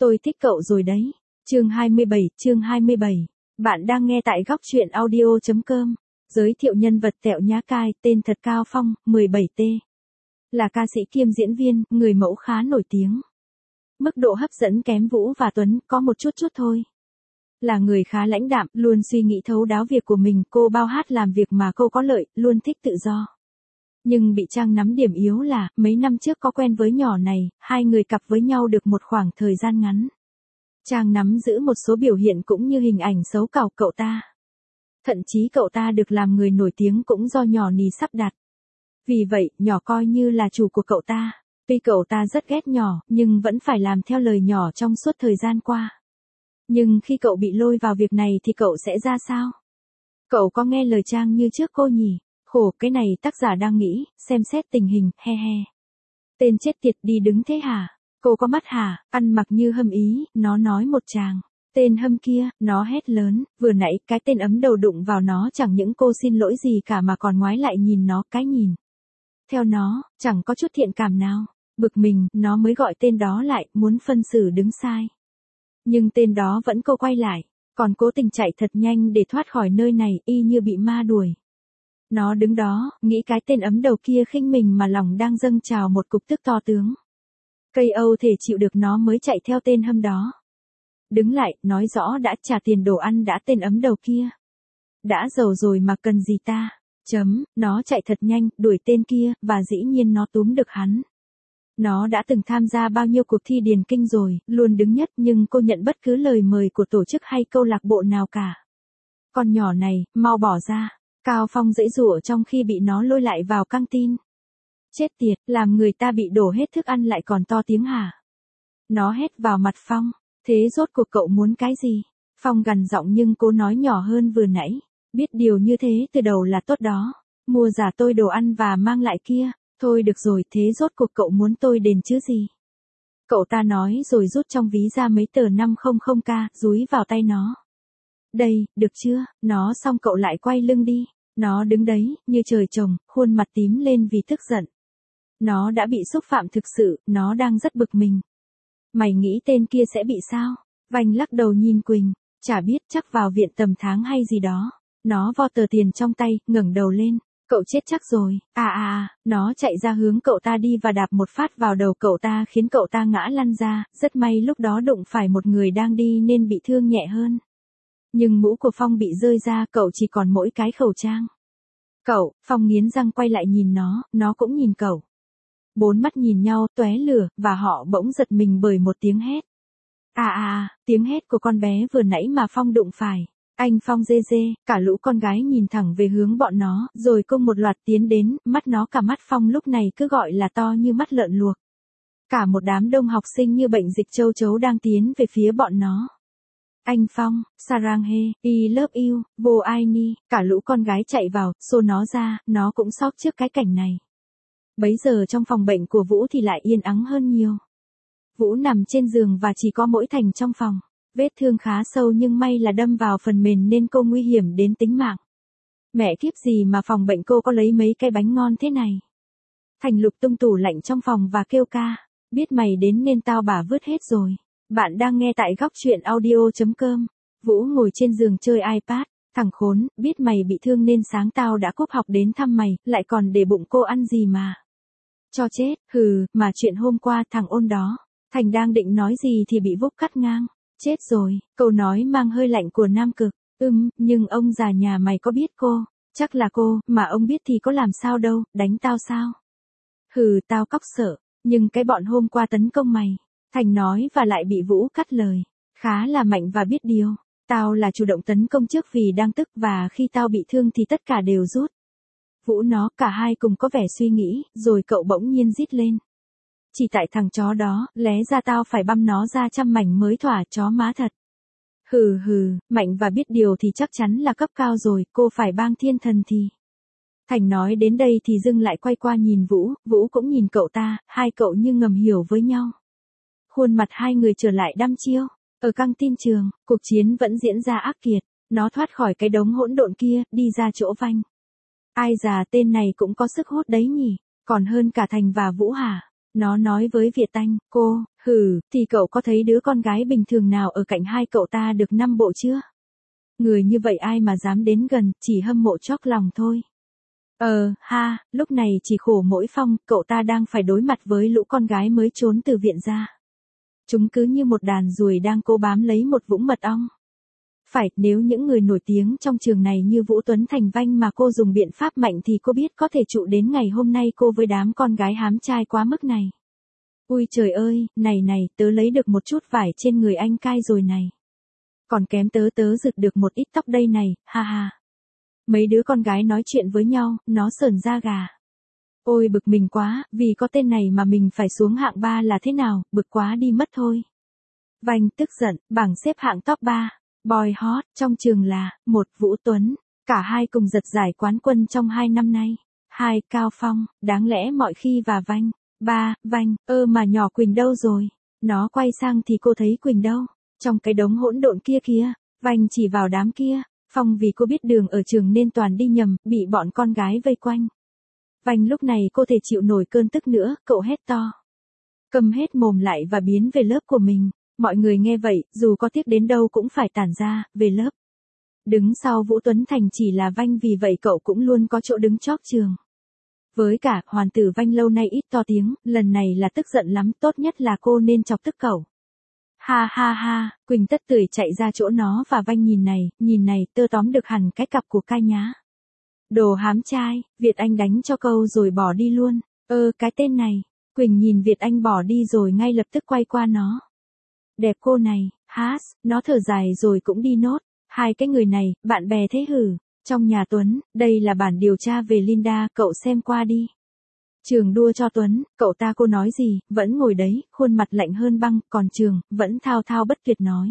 Tôi thích cậu rồi đấy. Chương 27. Bạn đang nghe tại góc truyện audio.com. Giới thiệu nhân vật Tẹo Nhã Cai, tên thật Cao Phong, 17T. Là ca sĩ kiêm diễn viên, người mẫu khá nổi tiếng. Mức độ hấp dẫn kém Vũ và Tuấn, có một chút thôi. Là người khá lãnh đạm, luôn suy nghĩ thấu đáo việc của mình, cô bao hát làm việc mà cô có lợi, luôn thích tự do. Nhưng bị Trang nắm điểm yếu là, mấy năm trước có quen với nhỏ này, hai người cặp với nhau được một khoảng thời gian ngắn. Trang nắm giữ một số biểu hiện cũng như hình ảnh xấu cảo cậu ta. Thậm chí cậu ta được làm người nổi tiếng cũng do nhỏ nì sắp đặt. Vì vậy, nhỏ coi như là chủ của cậu ta. Tuy cậu ta rất ghét nhỏ, nhưng vẫn phải làm theo lời nhỏ trong suốt thời gian qua. Nhưng khi cậu bị lôi vào việc này thì cậu sẽ ra sao? Cậu có nghe lời Trang như trước cô nhỉ? Khổ, cái này tác giả đang nghĩ, xem xét tình hình, he he. Tên chết tiệt đi đứng thế hả? Cô có mắt hả? Ăn mặc như Hâm ý, nó nói một tràng. Tên Hâm kia, nó hét lớn, vừa nãy cái tên ấm đầu đụng vào nó chẳng những cô xin lỗi gì cả mà còn ngoái lại nhìn nó cái nhìn. Theo nó, chẳng có chút thiện cảm nào. Bực mình, nó mới gọi tên đó lại, muốn phân xử đứng sai. Nhưng tên đó vẫn cô quay lại, còn cố tình chạy thật nhanh để thoát khỏi nơi này, y như bị ma đuổi. Nó đứng đó, nghĩ cái tên ấm đầu kia khinh mình mà lòng đang dâng trào một cục tức to tướng. Cây Âu thể chịu được nó mới chạy theo tên Hâm đó. Đứng lại, nói rõ đã trả tiền đồ ăn đã tên ấm đầu kia. Đã giàu rồi mà cần gì ta? Nó chạy thật nhanh, đuổi tên kia, và dĩ nhiên nó túm được hắn. Nó đã từng tham gia bao nhiêu cuộc thi điền kinh rồi, luôn đứng nhất nhưng cô nhận bất cứ lời mời của tổ chức hay câu lạc bộ nào cả. Con nhỏ này, mau bỏ ra. Cao Phong giãy giụa trong khi bị nó lôi lại vào căng tin. Chết tiệt, làm người ta bị đổ hết thức ăn lại còn to tiếng hả? Nó hét vào mặt Phong. Thế rốt cuộc cậu muốn cái gì? Phong gằn giọng nhưng cô nói nhỏ hơn vừa nãy. Biết điều như thế từ đầu là tốt đó. Mua giả tôi đồ ăn và mang lại kia. Thôi được rồi, thế rốt cuộc cậu muốn tôi đền chứ gì? Cậu ta nói rồi rút trong ví ra mấy tờ 500k, dúi vào tay nó. Đây, được chưa? Nó xong cậu lại quay lưng đi. Nó đứng đấy, như trời trồng, khuôn mặt tím lên vì tức giận. Nó đã bị xúc phạm thực sự, nó đang rất bực mình. Mày nghĩ tên kia sẽ bị sao? Vành lắc đầu nhìn Quỳnh, chả biết, chắc vào viện tầm tháng hay gì đó. Nó vo tờ tiền trong tay, ngẩng đầu lên. Cậu chết chắc rồi. Nó chạy ra hướng cậu ta đi và đạp một phát vào đầu cậu ta khiến cậu ta ngã lăn ra, rất may lúc đó đụng phải một người đang đi nên bị thương nhẹ hơn. Nhưng mũ của Phong bị rơi ra, cậu chỉ còn mỗi cái khẩu trang. Cậu, Phong nghiến răng quay lại nhìn nó cũng nhìn cậu. Bốn mắt nhìn nhau, tóe lửa, và họ bỗng giật mình bởi một tiếng hét. Tiếng hét của con bé vừa nãy mà Phong đụng phải. Anh Phong dê, cả lũ con gái nhìn thẳng về hướng bọn nó, rồi cùng một loạt tiến đến, mắt nó cả mắt Phong lúc này cứ gọi là to như mắt lợn luộc. Cả một đám đông học sinh như bệnh dịch châu chấu đang tiến về phía bọn nó. Anh Phong, Sarang he, I love you, vô ai ni, cả lũ con gái chạy vào, xô nó ra, nó cũng sốc trước cái cảnh này. Bấy giờ trong phòng bệnh của Vũ thì lại yên ắng hơn nhiều. Vũ nằm trên giường và chỉ có mỗi Thành trong phòng. Vết thương khá sâu nhưng may là đâm vào phần mềm nên cô nguy hiểm đến tính mạng. Mẹ kiếp gì mà phòng bệnh cô có lấy mấy cái bánh ngon thế này. Thành lục tung tủ lạnh trong phòng và kêu ca. Biết mày đến nên tao bả vứt hết rồi. Bạn đang nghe tại góc truyện audio.com. Vũ ngồi trên giường chơi iPad. Thằng khốn, biết mày bị thương nên sáng tao đã cúp học đến thăm mày, lại còn để bụng cô ăn gì mà. Cho chết, mà chuyện hôm qua thằng ôn đó. Thành đang định nói gì thì bị Vúc cắt ngang. Chết rồi, câu nói mang hơi lạnh của Nam Cực. Nhưng ông già nhà mày có biết cô? Chắc là cô, mà ông biết thì có làm sao đâu, đánh tao sao? Tao cóc sợ, nhưng cái bọn hôm qua tấn công mày. Thành nói và lại bị Vũ cắt lời. Khá là mạnh và biết điều. Tao là chủ động tấn công trước vì đang tức và khi tao bị thương thì tất cả đều rút. Vũ nó, cả hai cùng có vẻ suy nghĩ, rồi cậu bỗng nhiên rít lên. Chỉ tại thằng chó đó, lẽ ra tao phải băm nó ra trăm mảnh mới thỏa, chó má thật. Mạnh và biết điều thì chắc chắn là cấp cao rồi, cô phải bang thiên thần thì. Thành nói đến đây thì dưng lại quay qua nhìn Vũ, Vũ cũng nhìn cậu ta, hai cậu như ngầm hiểu với nhau. Khuôn mặt hai người trở lại đăm chiêu. Ở căng tin trường, cuộc chiến vẫn diễn ra ác liệt. Nó thoát khỏi cái đống hỗn độn kia, đi ra chỗ Vanh. Ai già tên này cũng có sức hút đấy nhỉ, còn hơn cả Thành và Vũ hả? Nó nói với Việt Anh, cô, thì cậu có thấy đứa con gái bình thường nào ở cạnh hai cậu ta được 5 bộ chưa? Người như vậy ai mà dám đến gần, chỉ hâm mộ chót lòng thôi. Lúc này chỉ khổ mỗi Phong, cậu ta đang phải đối mặt với lũ con gái mới trốn từ viện ra. Chúng cứ như một đàn ruồi đang cố bám lấy một vũng mật ong. Phải, nếu những người nổi tiếng trong trường này như Vũ Tuấn Thành Vanh mà cô dùng biện pháp mạnh thì cô biết có thể trụ đến ngày hôm nay cô với đám con gái hám trai quá mức này. Ui trời ơi, này, tớ lấy được một chút vải trên người anh cai rồi này. Còn kém tớ giật được một ít tóc đây này, ha ha. Mấy đứa con gái nói chuyện với nhau, nó sởn da gà. Ôi bực mình quá, vì có tên này mà mình phải xuống hạng 3 là thế nào, bực quá đi mất thôi. Vanh tức giận, bảng xếp hạng top 3. Boy hot, trong trường là, 1. Vũ Tuấn, cả hai cùng giật giải quán quân trong 2 năm nay. 2. Cao Phong, đáng lẽ mọi khi và Vanh. 3. Vanh, mà nhỏ Quỳnh đâu rồi? Nó quay sang thì cô thấy Quỳnh đâu? Trong cái đống hỗn độn kia kìa. Vanh chỉ vào đám kia. Phong vì cô biết đường ở trường nên toàn đi nhầm, bị bọn con gái vây quanh. Vanh lúc này cô thể chịu nổi cơn tức nữa, cậu hét to. Cầm hết mồm lại và biến về lớp của mình. Mọi người nghe vậy, dù có tiếc đến đâu cũng phải tản ra, về lớp. Đứng sau Vũ Tuấn Thành chỉ là Vanh vì vậy cậu cũng luôn có chỗ đứng chóp trường. Với cả, hoàn tử Vanh lâu nay ít to tiếng, lần này là tức giận lắm, tốt nhất là cô nên chọc tức cậu. Ha ha ha, Quỳnh tất tưởi chạy ra chỗ nó và Vanh nhìn này, tớ tóm được hẳn cái cặp của cai nhá. Đồ hám trai, Việt Anh đánh cho câu rồi bỏ đi luôn, cái tên này. Quỳnh nhìn Việt Anh bỏ đi rồi ngay lập tức quay qua nó. Đẹp cô này, nó thở dài rồi cũng đi nốt. Hai cái người này, bạn bè thế hử? Trong nhà Tuấn, đây là bản điều tra về Linda, cậu xem qua đi. Trường đua cho Tuấn, cậu ta cô nói gì, vẫn ngồi đấy, khuôn mặt lạnh hơn băng, còn Trường, vẫn thao thao bất tuyệt nói.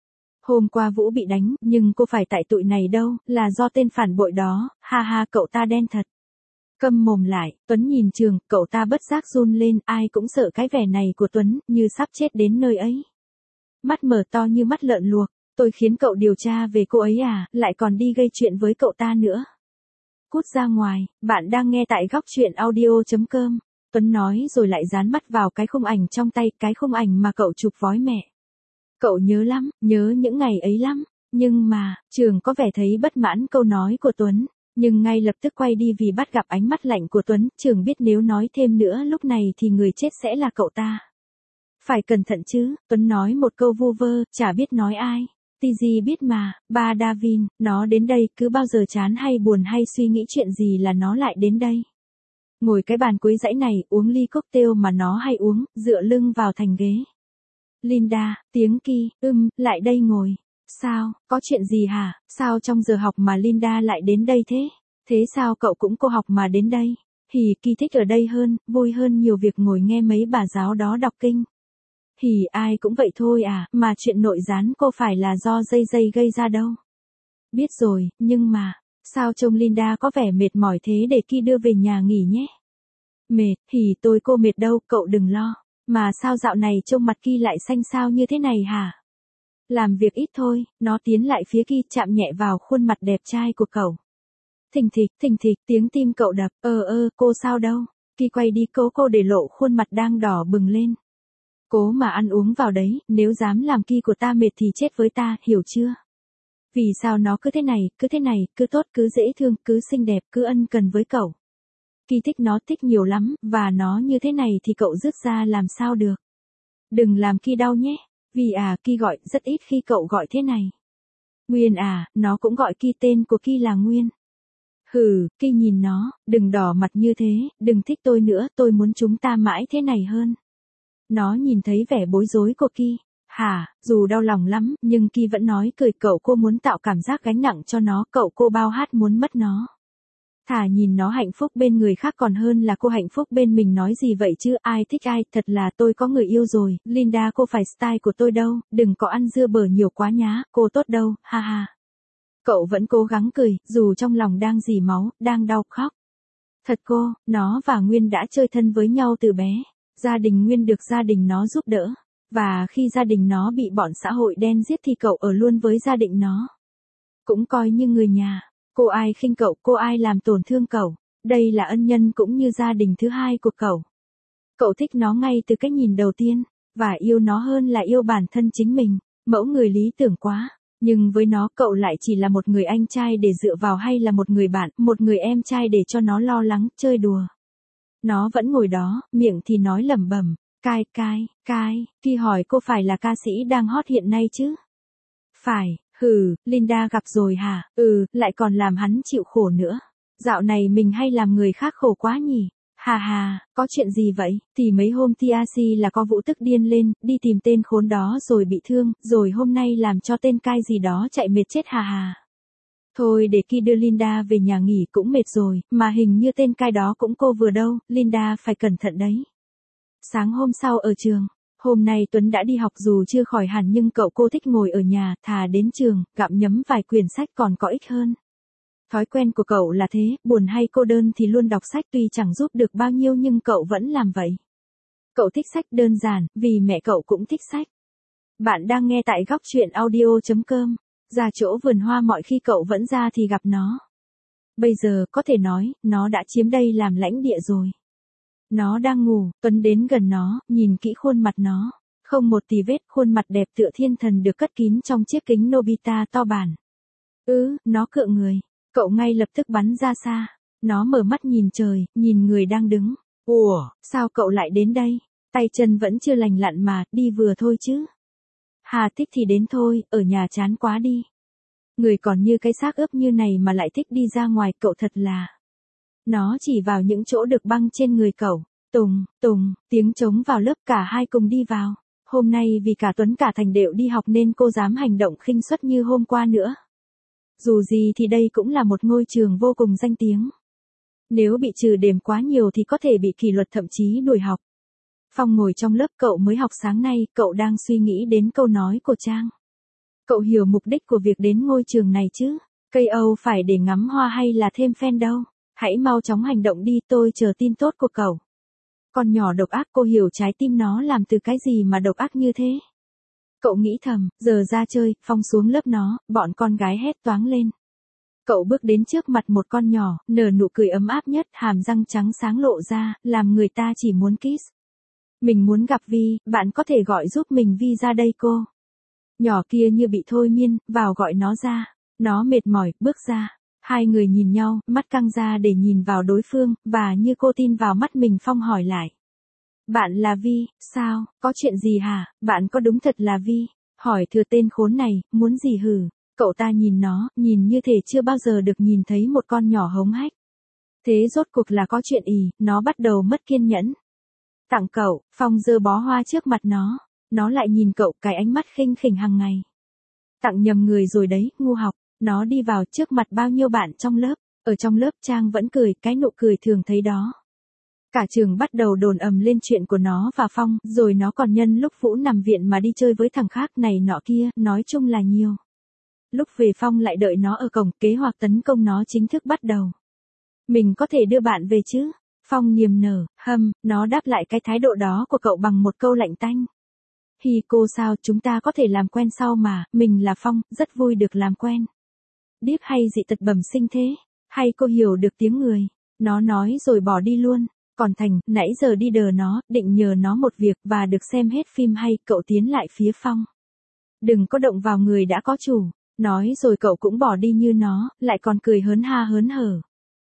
Hôm qua Vũ bị đánh, nhưng cô phải tại tụi này đâu, là do tên phản bội đó, ha ha cậu ta đen thật. Câm mồm lại, Tuấn nhìn Trường, cậu ta bất giác run lên, ai cũng sợ cái vẻ này của Tuấn, như sắp chết đến nơi ấy. Mắt mở to như mắt lợn luộc, tôi khiến cậu điều tra về cô ấy à, lại còn đi gây chuyện với cậu ta nữa. Cút ra ngoài, bạn đang nghe tại góc truyện audio.com. Tuấn nói rồi lại dán mắt vào cái khung ảnh trong tay, cái khung ảnh mà cậu chụp vói mẹ. Cậu nhớ lắm, nhớ những ngày ấy lắm, nhưng mà, Trường có vẻ thấy bất mãn câu nói của Tuấn, nhưng ngay lập tức quay đi vì bắt gặp ánh mắt lạnh của Tuấn, Trường biết nếu nói thêm nữa lúc này thì người chết sẽ là cậu ta. Phải cẩn thận chứ, Tuấn nói một câu vu vơ, chả biết nói ai. Tì biết mà, ba Davin, nó đến đây, cứ bao giờ chán hay buồn hay suy nghĩ chuyện gì là nó lại đến đây. Ngồi cái bàn cuối dãy này, uống ly cocktail mà nó hay uống, dựa lưng vào thành ghế. Linda, tiếng Ki, lại đây ngồi. Sao, có chuyện gì hả, sao trong giờ học mà Linda lại đến đây thế? Thế sao cậu cũng cô học mà đến đây? Ki thích ở đây hơn, vui hơn nhiều việc ngồi nghe mấy bà giáo đó đọc kinh. Ai cũng vậy thôi à, mà chuyện nội gián cô phải là do dây gây ra đâu. Biết rồi, nhưng mà, sao trông Linda có vẻ mệt mỏi thế để Ki đưa về nhà nghỉ nhé. Mệt, cô mệt đâu, cậu đừng lo. Mà sao dạo này trông mặt Ki lại xanh xao như thế này hả? Làm việc ít thôi, nó tiến lại phía Ki chạm nhẹ vào khuôn mặt đẹp trai của cậu. Thình thịch, tiếng tim cậu đập, cô sao đâu? Ki quay đi cô để lộ khuôn mặt đang đỏ bừng lên. Cố mà ăn uống vào đấy, nếu dám làm Ki của ta mệt thì chết với ta, hiểu chưa? Vì sao nó cứ thế này, cứ tốt, cứ dễ thương, cứ xinh đẹp, cứ ân cần với cậu. Ki thích nó thích nhiều lắm, và nó như thế này thì cậu rước ra làm sao được. Đừng làm Ki đau nhé, vì Ki gọi rất ít khi cậu gọi thế này. Nguyên nó cũng gọi Ki, tên của Ki là Nguyên. Ki nhìn nó, đừng đỏ mặt như thế, đừng thích tôi nữa, tôi muốn chúng ta mãi thế này hơn. Nó nhìn thấy vẻ bối rối của Ki. Dù đau lòng lắm, nhưng Ki vẫn nói cười cậu cô muốn tạo cảm giác gánh nặng cho nó, cậu cô bao hát muốn mất nó. Thà nhìn nó hạnh phúc bên người khác còn hơn là cô hạnh phúc bên mình nói gì vậy chứ, ai thích ai, thật là tôi có người yêu rồi, Linda cô phải style của tôi đâu, đừng có ăn dưa bở nhiều quá nhá, cô tốt đâu, ha ha. Cậu vẫn cố gắng cười, dù trong lòng đang rỉ máu, đang đau khóc. Thật nó và Nguyên đã chơi thân với nhau từ bé. Gia đình Nguyên được gia đình nó giúp đỡ. Và khi gia đình nó bị bọn xã hội đen giết thì cậu ở luôn với gia đình nó. Cũng coi như người nhà. Cô ai khinh cậu, cô ai làm tổn thương cậu. Đây là ân nhân cũng như gia đình thứ hai của cậu. Cậu thích nó ngay từ cái nhìn đầu tiên, và yêu nó hơn là yêu bản thân chính mình, mẫu người lý tưởng quá. Nhưng với nó cậu lại chỉ là một người anh trai để dựa vào hay là một người bạn, một người em trai để cho nó lo lắng, chơi đùa. Nó vẫn ngồi đó, miệng thì nói lẩm bẩm, cai, Phi hỏi cô phải là ca sĩ đang hot hiện nay chứ? Phải, Linda gặp rồi hả? Lại còn làm hắn chịu khổ nữa. Dạo này mình hay làm người khác khổ quá nhỉ? Hà, có chuyện gì vậy? Thì mấy hôm TRC là có Vũ tức điên lên, đi tìm tên khốn đó rồi bị thương, rồi hôm nay làm cho tên cai gì đó chạy mệt chết hà. Thôi để Ki đưa Linda về nhà nghỉ cũng mệt rồi, mà hình như tên cai đó cũng cô vừa đâu, Linda phải cẩn thận đấy. Sáng hôm sau ở trường, hôm nay Tuấn đã đi học dù chưa khỏi hẳn nhưng cô thích ngồi ở nhà, thà đến trường, gặm nhấm vài quyển sách còn có ích hơn. Thói quen của cậu là thế, buồn hay cô đơn thì luôn đọc sách tuy chẳng giúp được bao nhiêu nhưng cậu vẫn làm vậy. Cậu thích sách đơn giản, vì mẹ cậu cũng thích sách. Bạn đang nghe tại góc truyện audio.com. Ra chỗ vườn hoa mọi khi cậu vẫn ra thì gặp nó. Bây giờ có thể nói, nó đã chiếm đây làm lãnh địa rồi. Nó đang ngủ, Tuấn đến gần nó, nhìn kỹ khuôn mặt nó. Không một tì vết, khuôn mặt đẹp tựa thiên thần được cất kín trong chiếc kính Nobita to bản. Nó cựa người. Cậu ngay lập tức bắn ra xa. Nó mở mắt nhìn trời, nhìn người đang đứng. Ủa, sao cậu lại đến đây? Tay chân vẫn chưa lành lặn mà, đi vừa thôi chứ. Hà thích thì đến thôi, ở nhà chán quá đi. Người còn như cái xác ướp như này mà lại thích đi ra ngoài, cậu thật là. Nó chỉ vào những chỗ được băng trên người cậu. Tùng, tiếng trống vào lớp cả hai cùng đi vào. Hôm nay vì cả Tuấn cả Thành đều đi học nên cô dám hành động khinh suất như hôm qua nữa. Dù gì thì đây cũng là một ngôi trường vô cùng danh tiếng. Nếu bị trừ điểm quá nhiều thì có thể bị kỷ luật thậm chí đuổi học. Phong ngồi trong lớp cậu mới học sáng nay, cậu đang suy nghĩ đến câu nói của Trang. Cậu hiểu mục đích của việc đến ngôi trường này chứ? Cây Âu phải để ngắm hoa hay là thêm fan đâu? Hãy mau chóng hành động đi, tôi chờ tin tốt của cậu. Con nhỏ độc ác, cô hiểu trái tim nó làm từ cái gì mà độc ác như thế? Cậu nghĩ thầm, giờ ra chơi, Phong xuống lớp nó, bọn con gái hét toáng lên. Cậu bước đến trước mặt một con nhỏ, nở nụ cười ấm áp nhất, hàm răng trắng sáng lộ ra, làm người ta chỉ muốn kiss. Mình muốn gặp Vi, bạn có thể gọi giúp mình Vi ra đây cô. Nhỏ kia như bị thôi miên, vào gọi nó ra. Nó mệt mỏi, bước ra. Hai người nhìn nhau, mắt căng ra để nhìn vào đối phương, và như cô tin vào mắt mình, Phong hỏi lại. Bạn là Vi, sao, có chuyện gì hả, bạn có đúng thật là Vi? Hỏi thừa tên khốn này, muốn gì hử? Cậu ta nhìn nó, nhìn như thể chưa bao giờ được nhìn thấy một con nhỏ hống hách. Thế rốt cuộc là có chuyện ì, nó bắt đầu mất kiên nhẫn. Tặng cậu, Phong giơ bó hoa trước mặt nó. Nó lại nhìn cậu cái ánh mắt khinh khỉnh hàng ngày. Tặng nhầm người rồi đấy, ngu học. Nó đi vào trước mặt bao nhiêu bạn trong lớp. Ở trong lớp Trang vẫn cười, cái nụ cười thường thấy đó. Cả trường bắt đầu đồn ầm lên chuyện của nó và Phong, rồi nó còn nhân lúc Vũ nằm viện mà đi chơi với thằng khác này nọ kia, nói chung là nhiều. Lúc về Phong lại đợi nó ở cổng, kế hoạch tấn công nó chính thức bắt đầu. Mình có thể đưa bạn về chứ? Phong niềm nở, nó đáp lại cái thái độ đó của cậu bằng một câu lạnh tanh. Hi cô sao, chúng ta có thể làm quen sau mà, mình là Phong, rất vui được làm quen. Điếc hay dị tật bẩm sinh thế? Hay cô hiểu được tiếng người? Nó nói rồi bỏ đi luôn. Còn Thành, nãy giờ đi đờ nó, định nhờ nó một việc và được xem hết phim hay, cậu tiến lại phía Phong. Đừng có động vào người đã có chủ. Nói rồi cậu cũng bỏ đi như nó, lại còn cười hớn hớn hở.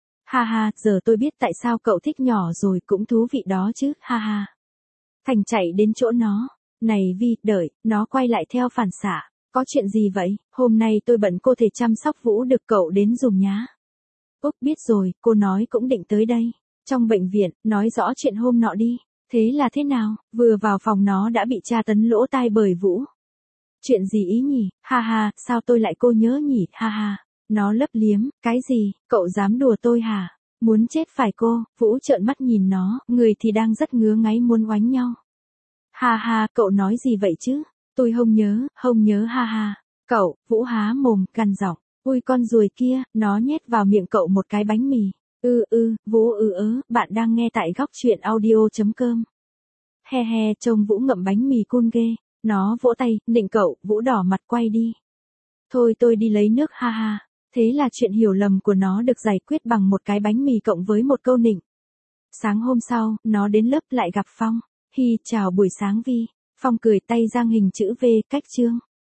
Ha, giờ tôi biết tại sao cậu thích nhỏ rồi, cũng thú vị đó chứ, ha. Thành chạy đến chỗ nó. Này Vi, đợi, nó quay lại theo phản xạ. Có chuyện gì vậy? Hôm nay tôi bận, cô thể chăm sóc Vũ được, cậu đến dùm nhá. Úc biết rồi, cô nói cũng định tới đây. Trong bệnh viện, nói rõ chuyện hôm nọ đi. Thế là thế nào? Vừa vào phòng nó đã bị tra tấn lỗ tai bởi Vũ. Chuyện gì ý nhỉ? Ha, sao tôi lại cô nhớ nhỉ? Ha. Nó lấp liếm, cái gì? Cậu dám đùa tôi hả? Muốn chết phải cô? Vũ trợn mắt nhìn nó, người thì đang rất ngứa ngáy muốn oánh nhau. Ha, cậu nói gì vậy chứ? Tôi không nhớ ha. Cậu, Vũ há mồm, gằn giọng. Ui con ruồi kia, nó nhét vào miệng cậu một cái bánh mì. Vũ bạn đang nghe tại góc truyện audio.com. He, trông Vũ ngậm bánh mì cool ghê. Nó vỗ tay, nịnh cậu, Vũ đỏ mặt quay đi. Thôi tôi đi lấy nước, ha. Thế là chuyện hiểu lầm của nó được giải quyết bằng một cái bánh mì cộng với một câu nịnh. Sáng hôm sau, nó đến lớp lại gặp Phong. Hi chào buổi sáng Vi. Phong cười tay giang hình chữ V cách chương.